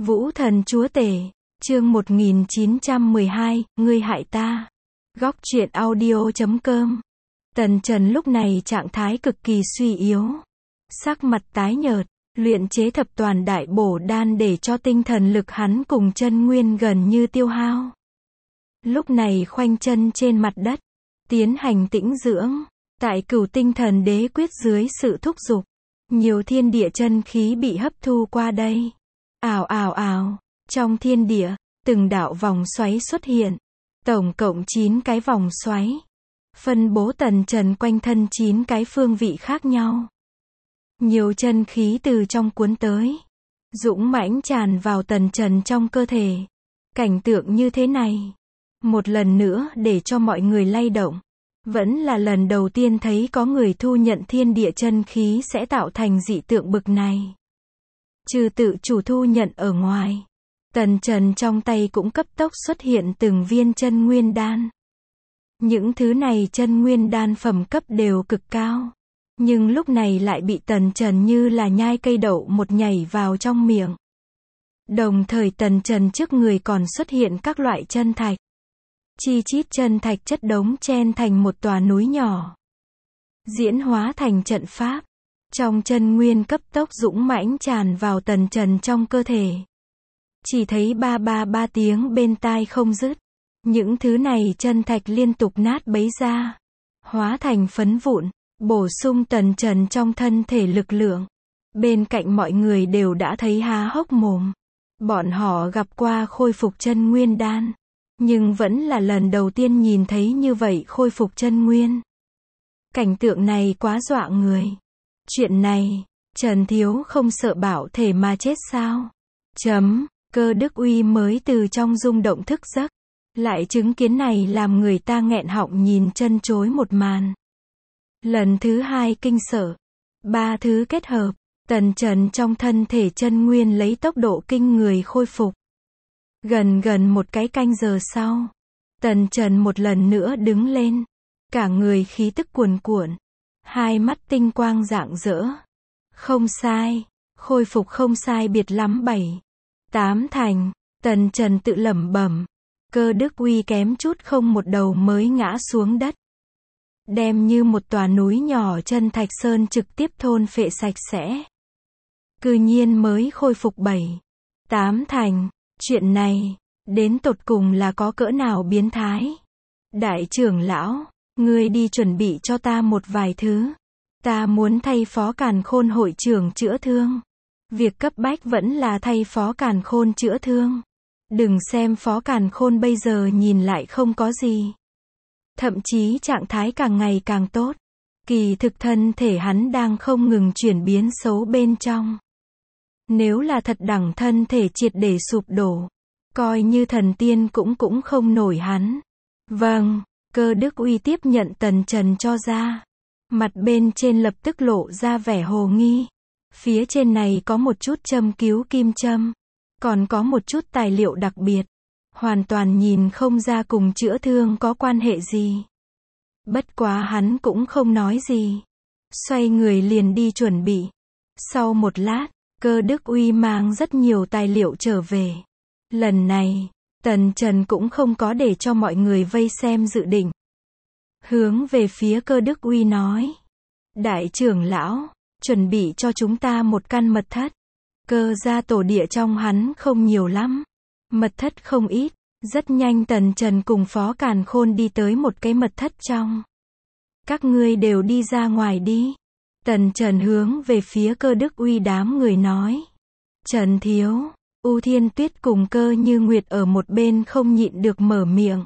Vũ thần chúa tể, chương 1912, ngươi hại ta. Góc truyện audio.com. Tần Trần lúc này trạng thái cực kỳ suy yếu. Sắc mặt tái nhợt, luyện chế thập toàn đại bổ đan để cho tinh thần lực hắn cùng chân nguyên gần như tiêu hao. Lúc này khoanh chân trên mặt đất, tiến hành tĩnh dưỡng. Tại Cửu Tinh Thần Đế quyết dưới sự thúc giục, nhiều thiên địa chân khí bị hấp thu qua đây. Ào ào ào, trong thiên địa, từng đạo vòng xoáy xuất hiện. Tổng cộng 9 cái vòng xoáy. Phân bố Tần Trần quanh thân 9 cái phương vị khác nhau. Nhiều chân khí từ trong cuốn tới. Dũng mãnh tràn vào Tần Trần trong cơ thể. Cảnh tượng như thế này. Một lần nữa để cho mọi người lay động. Vẫn là lần đầu tiên thấy có người thu nhận thiên địa chân khí sẽ tạo thành dị tượng bực này. Trừ tự chủ thu nhận ở ngoài, Tần Trần trong tay cũng cấp tốc xuất hiện từng viên chân nguyên đan. Những thứ này chân nguyên đan phẩm cấp đều cực cao. Nhưng lúc này lại bị Tần Trần như là nhai cây đậu một nhảy vào trong miệng. Đồng thời Tần Trần trước người còn xuất hiện các loại chân thạch. Chi chít chân thạch chất đống chen thành một tòa núi nhỏ. Diễn hóa thành trận pháp. Trong chân nguyên cấp tốc dũng mãnh tràn vào Tần Trần trong cơ thể. Chỉ thấy ba ba ba tiếng bên tai không dứt. Những thứ này chân thạch liên tục nát bấy ra. Hóa thành phấn vụn, bổ sung Tần Trần trong thân thể lực lượng. Bên cạnh mọi người đều đã thấy há hốc mồm. Bọn họ gặp qua khôi phục chân nguyên đan. Nhưng vẫn là lần đầu tiên nhìn thấy như vậy khôi phục chân nguyên. Cảnh tượng này quá dọa người. Chuyện này, Trần Thiếu không sợ bảo thể mà chết sao? Cơ Đức Uy mới từ trong rung động thức giấc. Lại chứng kiến này làm người ta nghẹn họng nhìn chân chối một màn. Lần thứ hai kinh sợ. Ba thứ kết hợp. Tần Trần trong thân thể chân nguyên lấy tốc độ kinh người khôi phục. Gần một cái canh giờ sau, Tần Trần một lần nữa đứng lên. Cả người khí tức cuồn cuộn. Hai mắt tinh quang rạng rỡ. Không sai, khôi phục không sai biệt lắm 7-8 thành. Tần Trần tự lẩm bẩm. Cơ Đức Uy kém chút không một đầu mới ngã xuống đất. Đem như một tòa núi nhỏ chân thạch sơn trực tiếp thôn phệ sạch sẽ. Cư nhiên mới khôi phục 7-8 thành. Chuyện này, đến tột cùng là có cỡ nào biến thái. Đại trưởng lão, ngươi đi chuẩn bị cho ta một vài thứ. Ta muốn thay Phó Càn Khôn hội trưởng chữa thương. Việc cấp bách vẫn là thay Phó Càn Khôn chữa thương. Đừng xem Phó Càn Khôn bây giờ nhìn lại không có gì. Thậm chí trạng thái càng ngày càng tốt. Kỳ thực thân thể hắn đang không ngừng chuyển biến xấu bên trong. Nếu là thật đẳng thân thể triệt để sụp đổ, coi như thần tiên cũng không nổi hắn. Vâng, Cơ Đức Uy tiếp nhận Tần Trần cho ra. Mặt bên trên lập tức lộ ra vẻ hồ nghi. Phía trên này có một chút châm cứu kim châm. Còn có một chút tài liệu đặc biệt. Hoàn toàn nhìn không ra cùng chữa thương có quan hệ gì. Bất quá hắn cũng không nói gì. Xoay người liền đi chuẩn bị. Sau một lát, Cơ Đức Uy mang rất nhiều tài liệu trở về. Lần này, Tần Trần cũng không có để cho mọi người vây xem dự định. Hướng về phía Cơ Đức Uy nói. Đại trưởng lão, chuẩn bị cho chúng ta một căn mật thất. Cơ gia tổ địa trong hắn không nhiều lắm. Mật thất không ít. Rất nhanh Tần Trần cùng Phó Càn Khôn đi tới một cái mật thất trong. Các ngươi đều đi ra ngoài đi. Tần Trần hướng về phía Cơ Đức Uy đám người nói. Trần Thiếu, U Thiên Tuyết cùng Cơ Như Nguyệt ở một bên không nhịn được mở miệng.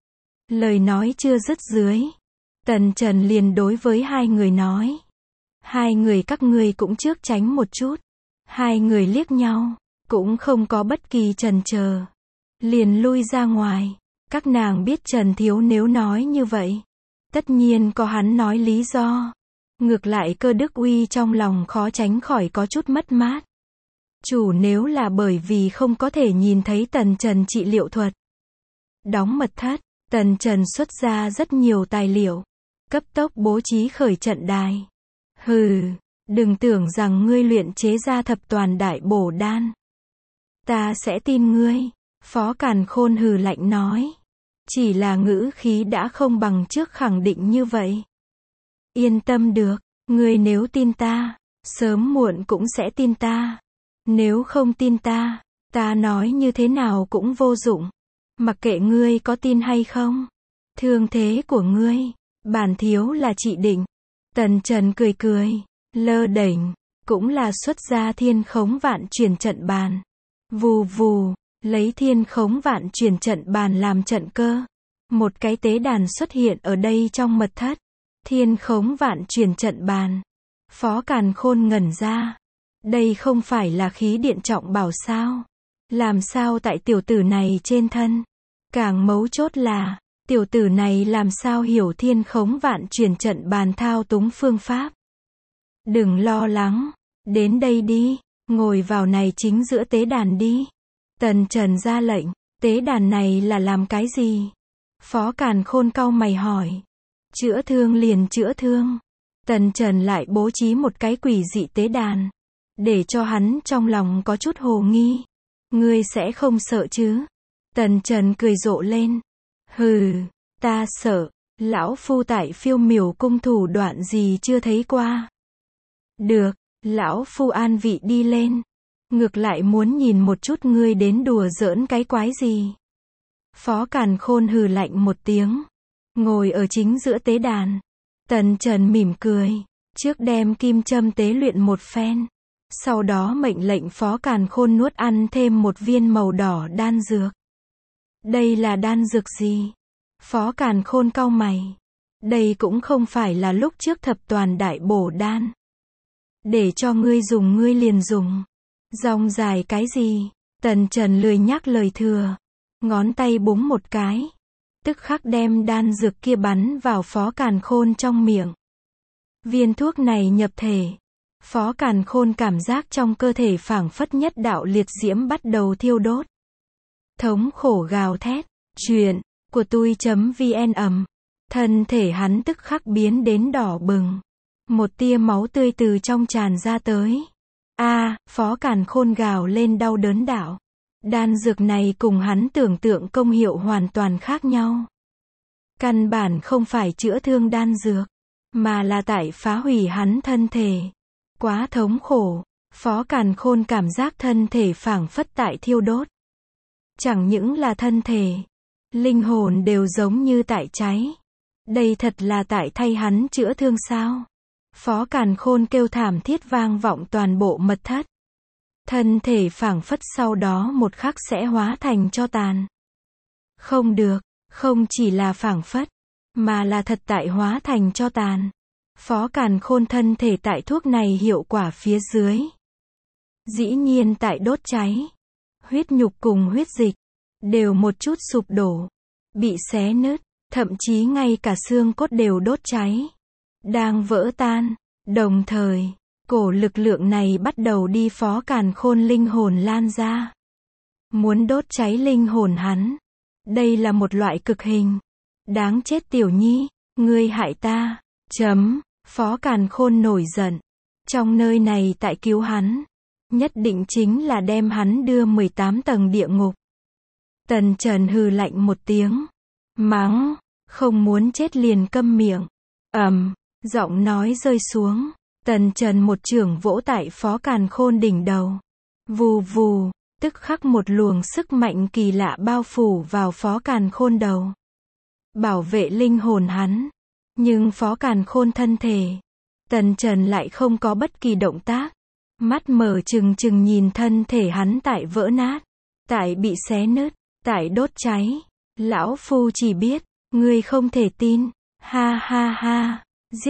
Lời nói chưa dứt dưới. Tần Trần liền đối với hai người nói. Hai người các ngươi cũng trước tránh một chút. Hai người liếc nhau, cũng không có bất kỳ chần chờ. Liền lui ra ngoài. Các nàng biết Trần Thiếu nếu nói như vậy. Tất nhiên có hắn nói lý do. Ngược lại Cơ Đức Uy trong lòng khó tránh khỏi có chút mất mát. Chủ nếu là bởi vì không có thể nhìn thấy Tần Trần trị liệu thuật. Đóng mật thất, Tần Trần xuất ra rất nhiều tài liệu. Cấp tốc bố trí khởi trận đài. Hừ, đừng tưởng rằng ngươi luyện chế ra thập toàn đại bổ đan. Ta sẽ tin ngươi. Phó Càn Khôn hừ lạnh nói. Chỉ là ngữ khí đã không bằng trước khẳng định như vậy. Yên tâm được, ngươi nếu tin ta, sớm muộn cũng sẽ tin ta. Nếu không tin ta, ta nói như thế nào cũng vô dụng. Mặc kệ ngươi có tin hay không. Thương thế của ngươi, bản thiếu là trị định. Tần Trần cười cười, lơ đễnh, cũng là xuất ra Thiên Khống Vạn Chuyển Trận Bàn. Vù vù, lấy Thiên Khống Vạn Chuyển Trận Bàn làm trận cơ. Một cái tế đàn xuất hiện ở đây trong mật thất. Thiên Khống Vạn Chuyển Trận Bàn. Phó Càn Khôn ngẩn ra. Đây không phải là khí điện trọng bảo sao? Làm sao tại tiểu tử này trên thân? Càng mấu chốt là, tiểu tử này làm sao hiểu Thiên Khống Vạn Chuyển Trận Bàn thao túng phương pháp? Đừng lo lắng, đến đây đi, ngồi vào này chính giữa tế đàn đi. Tần Trần ra lệnh, tế đàn này là làm cái gì? Phó Càn Khôn cau mày hỏi. Chữa thương liền chữa thương. Tần Trần lại bố trí một cái quỷ dị tế đàn, để cho hắn trong lòng có chút hồ nghi. Ngươi sẽ không sợ chứ? Tần Trần cười rộ lên. Hừ, ta sợ. Lão phu tại Phiêu Miểu cung thủ đoạn gì chưa thấy qua. Được, lão phu an vị đi lên. Ngược lại muốn nhìn một chút ngươi đến đùa giỡn cái quái gì. Phó Càn Khôn hừ lạnh một tiếng, ngồi ở chính giữa tế đàn. Tần Trần mỉm cười, trước đem kim châm tế luyện một phen. Sau đó mệnh lệnh Phó Càn Khôn nuốt ăn thêm một viên màu đỏ đan dược. Đây là đan dược gì? Phó Càn Khôn cau mày. Đây cũng không phải là lúc trước thập toàn đại bổ đan. Để cho ngươi dùng ngươi liền dùng. Rong dài cái gì? Tần Trần lười nhắc lời thừa. Ngón tay búng một cái. Tức khắc đem đan dược kia bắn vào Phó Càn Khôn trong miệng. Viên thuốc này nhập thể. Phó Càn Khôn cảm giác trong cơ thể phảng phất nhất đạo liệt diễm bắt đầu thiêu đốt. Thống khổ gào thét. Chuyện của tui.vn ầm. Thân thể hắn tức khắc biến đến đỏ bừng. Một tia máu tươi từ trong tràn ra tới. Phó Càn Khôn gào lên đau đớn đạo. Đan dược này cùng hắn tưởng tượng công hiệu hoàn toàn khác nhau. Căn bản không phải chữa thương đan dược, mà là tại phá hủy hắn thân thể. Quá thống khổ, Phó Càn Khôn cảm giác thân thể phảng phất tại thiêu đốt. Chẳng những là thân thể, linh hồn đều giống như tại cháy. Đây thật là tại thay hắn chữa thương sao? Phó Càn Khôn kêu thảm thiết vang vọng toàn bộ mật thất. Thân thể phảng phất sau đó một khắc sẽ hóa thành tro tàn. Không được, không chỉ là phảng phất, mà là thật tại hóa thành tro tàn. Phó Càn Khôn thân thể tại thuốc này hiệu quả phía dưới. Dĩ nhiên tại đốt cháy. Huyết nhục cùng huyết dịch, đều một chút sụp đổ, bị xé nứt, thậm chí ngay cả xương cốt đều đốt cháy. Đang vỡ tan, đồng thời, cổ lực lượng này bắt đầu đi Phó Càn Khôn linh hồn lan ra. Muốn đốt cháy linh hồn hắn. Đây là một loại cực hình. Đáng chết tiểu nhi, ngươi hại ta. Phó Càn Khôn nổi giận. Trong nơi này tại cứu hắn, nhất định chính là đem hắn đưa 18 tầng địa ngục. Tần Trần hừ lạnh một tiếng. Mắng, không muốn chết liền câm miệng. Giọng nói rơi xuống. Tần Trần một chưởng vỗ tại Phó Càn Khôn đỉnh đầu. Vù vù, tức khắc một luồng sức mạnh kỳ lạ bao phủ vào Phó Càn Khôn đầu. Bảo vệ linh hồn hắn. Nhưng Phó Càn Khôn thân thể. Tần Trần lại không có bất kỳ động tác. Mắt mở trừng trừng nhìn thân thể hắn tại vỡ nát. Tại bị xé nứt. Tại đốt cháy. Lão phu chỉ biết, ngươi không thể tin. Ha ha ha,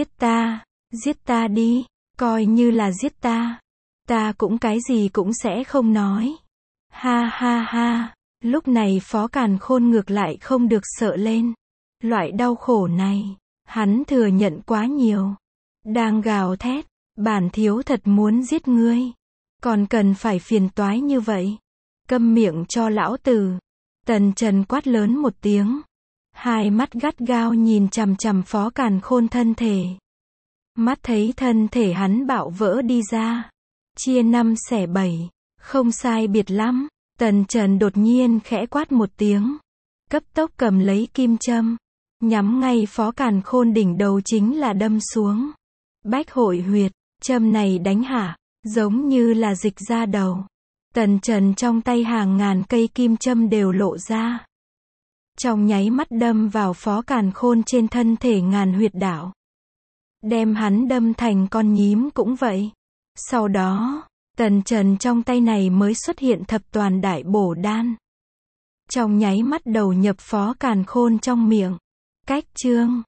giết ta đi, coi như là giết ta. Ta cũng cái gì cũng sẽ không nói. Ha ha ha, lúc này Phó Càn Khôn ngược lại không được sợ lên. Loại đau khổ này, hắn thừa nhận quá nhiều. Đang gào thét, bản thiếu thật muốn giết ngươi. Còn cần phải phiền toái như vậy. Câm miệng cho lão tử. Tần Trần quát lớn một tiếng. Hai mắt gắt gao nhìn chằm chằm Phó Càn Khôn thân thể. Mắt thấy thân thể hắn bạo vỡ đi ra. Chia 5 xẻ 7. Không sai biệt lắm. Tần Trần đột nhiên khẽ quát một tiếng, cấp tốc cầm lấy kim châm, nhắm ngay Phó Càn Khôn đỉnh đầu chính là đâm xuống. Bách hội huyệt, châm này đánh hạ, giống như là dịch ra đầu. Tần Trần trong tay hàng ngàn cây kim châm đều lộ ra. Trong nháy mắt đâm vào Phó Càn Khôn trên thân thể ngàn huyệt đạo. Đem hắn đâm thành con nhím cũng vậy. Sau đó, Tần Trần trong tay này mới xuất hiện thập toàn đại bổ đan. Trong nháy mắt đầu nhập Phó Càn Khôn trong miệng. Cách chương